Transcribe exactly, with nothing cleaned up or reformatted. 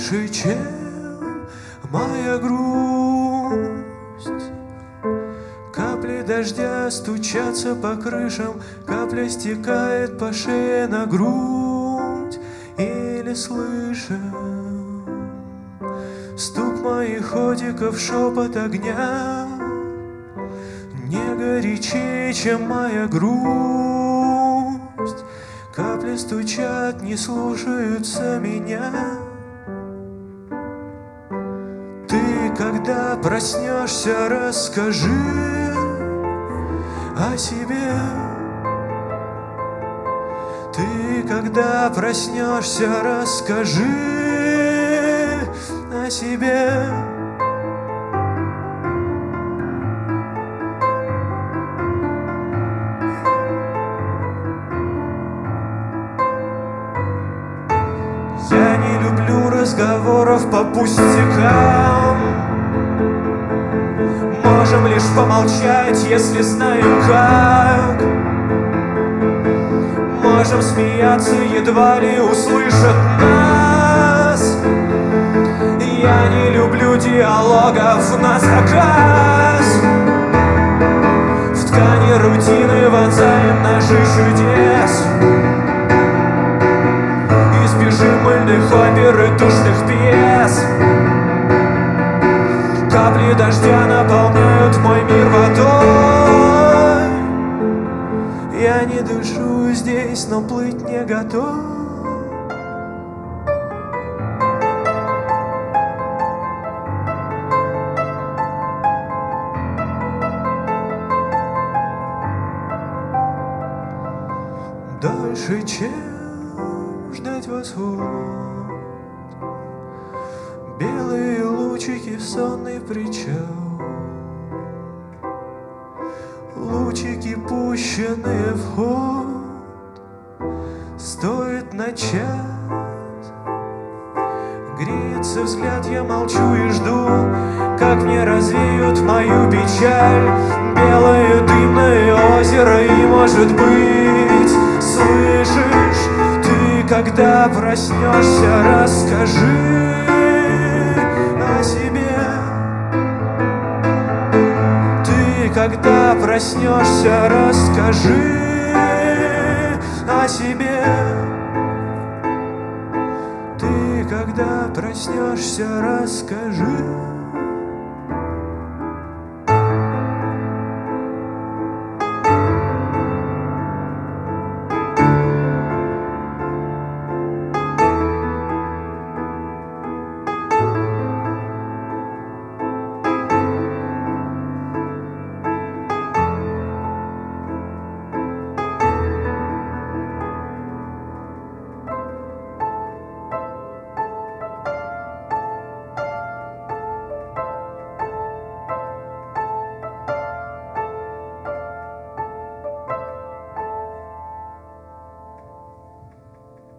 дольше, чем моя грусть. Капли дождя стучатся по крышам, капля стекает по шее на грудь. Или слышим стук моих ходиков, шепот огня. Не горячее, чем моя грусть. Капли стучат, не слушаются меня. Ты, когда проснешься, расскажи о себе. Ты, когда проснешься, расскажи о себе. Я не люблю разговоров по пустякам. Можем лишь помолчать, если знаем как. Можем смеяться, едва ли услышат нас. Я не люблю диалогов на заказ. В ткани рутины вонзаем ножи чудес. Избежим мыльных опер и душных пьес. Капли дождя наполняют мой мир водой. Я не дышу здесь, но плыть не готов. Дольше, чем ждать восход. Белые лучики в сонный причал. Лучики, пущенные в ход. Стоит начать. Греется взгляд, я молчу и жду, как мне развеют мою печаль. Белое дымное озеро, и может быть, слышишь, ты, когда проснешься, расскажи о себе. Ты, когда проснешься, расскажи о себе. Ты, когда проснешься, расскажи.